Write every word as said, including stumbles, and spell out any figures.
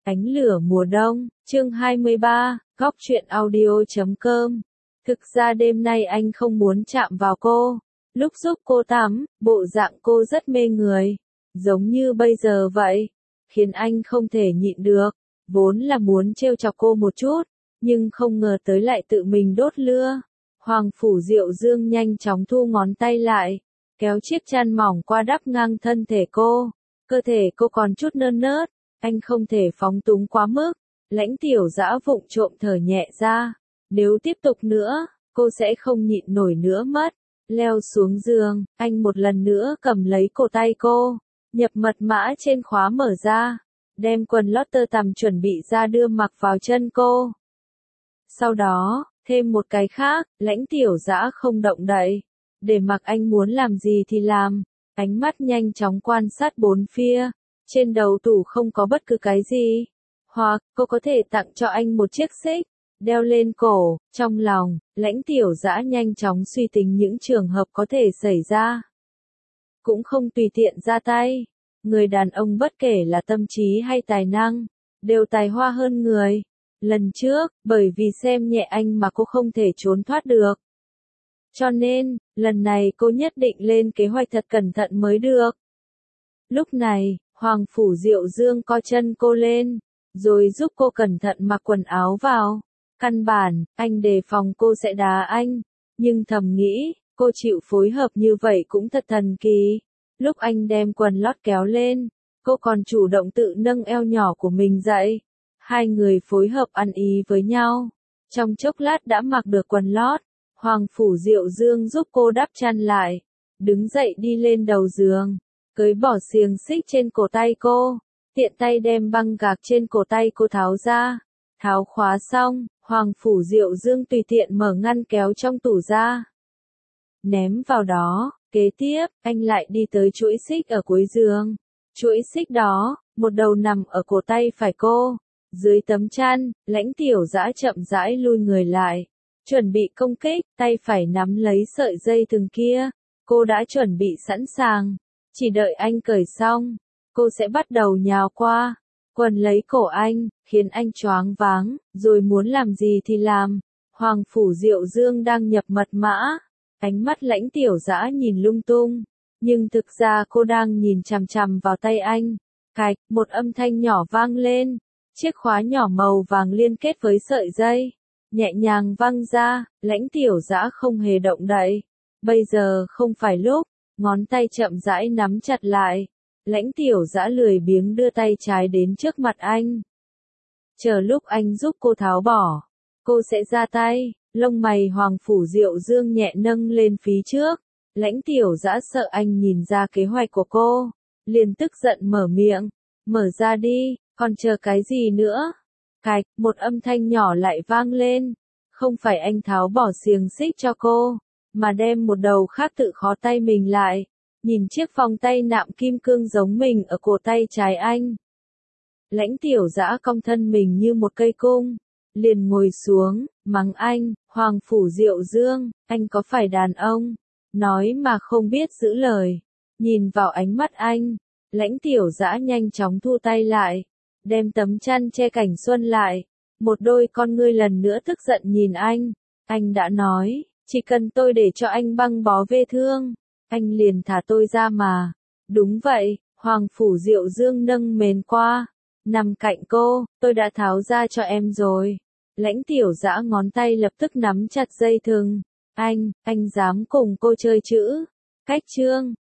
Ánh lửa mùa đông, chương hai mươi ba, góc truyện audio chấm com. Thực ra đêm nay anh không muốn chạm vào cô. Lúc giúp cô tắm, bộ dạng cô rất mê người. Giống như bây giờ vậy. Khiến anh không thể nhịn được. Vốn là muốn trêu chọc cô một chút. Nhưng không ngờ tới lại tự mình đốt lửa. Hoàng Phủ Diệu Dương nhanh chóng thu ngón tay lại. Kéo chiếc chăn mỏng qua đắp ngang thân thể cô. Cơ thể cô còn chút nơn nớt. Anh không thể phóng túng quá mức. Lãnh Tiểu Dã vụng trộm thở nhẹ ra. Nếu tiếp tục nữa, cô sẽ không nhịn nổi nữa mất. Leo xuống giường, anh một lần nữa cầm lấy cổ tay cô. Nhập mật mã trên khóa mở ra. Đem quần lót tơ tằm chuẩn bị ra đưa mặc vào chân cô. Sau đó, thêm một cái khác, Lãnh Tiểu Dã không động đậy. Để mặc anh muốn làm gì thì làm. Ánh mắt nhanh chóng quan sát bốn phía. Trên đầu tủ không có bất cứ cái gì. Hoặc, cô có thể tặng cho anh một chiếc xích, đeo lên cổ. Trong lòng, Lãnh Tiểu Dã nhanh chóng suy tính những trường hợp có thể xảy ra. Cũng không tùy tiện ra tay. Người đàn ông bất kể là tâm trí hay tài năng, đều tài hoa hơn người. Lần trước, bởi vì xem nhẹ anh mà cô không thể trốn thoát được. Cho nên, lần này cô nhất định lên kế hoạch thật cẩn thận mới được. Lúc này, Hoàng Phủ Diệu Dương co chân cô lên, rồi giúp cô cẩn thận mặc quần áo vào. Căn bản, anh đề phòng cô sẽ đá anh, nhưng thầm nghĩ, cô chịu phối hợp như vậy cũng thật thần kỳ. Lúc anh đem quần lót kéo lên, cô còn chủ động tự nâng eo nhỏ của mình dậy. Hai người phối hợp ăn ý với nhau. Trong chốc lát đã mặc được quần lót, Hoàng Phủ Diệu Dương giúp cô đắp chăn lại, đứng dậy đi lên đầu giường. Cởi bỏ xiềng xích trên cổ tay cô, tiện tay đem băng gạc trên cổ tay cô tháo ra. Tháo khóa xong, Hoàng Phủ Diệu Dương tùy tiện mở ngăn kéo trong tủ ra. Ném vào đó, kế tiếp, anh lại đi tới chuỗi xích ở cuối giường. Chuỗi xích đó, một đầu nằm ở cổ tay phải cô. Dưới tấm chăn, Lãnh Tiểu Dã chậm rãi lui người lại. Chuẩn bị công kích, tay phải nắm lấy sợi dây thừng kia. Cô đã chuẩn bị sẵn sàng. Chỉ đợi anh cởi xong, cô sẽ bắt đầu nhào qua, quần lấy cổ anh, khiến anh choáng váng, rồi muốn làm gì thì làm. Hoàng Phủ Diệu Dương đang nhập mật mã, ánh mắt Lãnh Tiểu Dã nhìn lung tung, nhưng thực ra cô đang nhìn chằm chằm vào tay anh. Cạch, một âm thanh nhỏ vang lên, chiếc khóa nhỏ màu vàng liên kết với sợi dây, nhẹ nhàng văng ra. Lãnh Tiểu Dã không hề động đậy. Bây giờ không phải lúc. Ngón tay chậm rãi nắm chặt lại. Lãnh Tiểu Dã lười biếng đưa tay trái đến trước mặt anh. Chờ lúc anh giúp cô tháo bỏ, cô sẽ ra tay. Lông mày Hoàng Phủ Diệu Dương nhẹ nâng lên phía trước. Lãnh Tiểu Dã sợ anh nhìn ra kế hoạch của cô, liền tức giận mở miệng. Mở ra đi, còn chờ cái gì nữa? Cạch, một âm thanh nhỏ lại vang lên. Không phải anh tháo bỏ xiềng xích cho cô, mà đem một đầu khác tự khó tay mình lại. Nhìn chiếc vòng tay nạm kim cương giống mình ở cổ tay trái anh. Lãnh Tiểu Dã cong thân mình như một cây cung, liền ngồi xuống, mắng anh. Hoàng Phủ Diệu Dương, anh có phải đàn ông, nói mà không biết giữ lời. Nhìn vào ánh mắt anh, Lãnh Tiểu Dã nhanh chóng thu tay lại, đem tấm chăn che cảnh xuân lại. Một đôi con ngươi lần nữa tức giận nhìn anh. Anh đã nói, chỉ cần tôi để cho anh băng bó vết thương, anh liền thả tôi ra mà. Đúng vậy, Hoàng Phủ Diệu Dương nâng mền qua, nằm cạnh cô. Tôi đã tháo ra cho em rồi. Lãnh Tiểu Dã ngón tay lập tức nắm chặt dây thừng. Anh, anh dám cùng cô chơi chữ? Cách chương,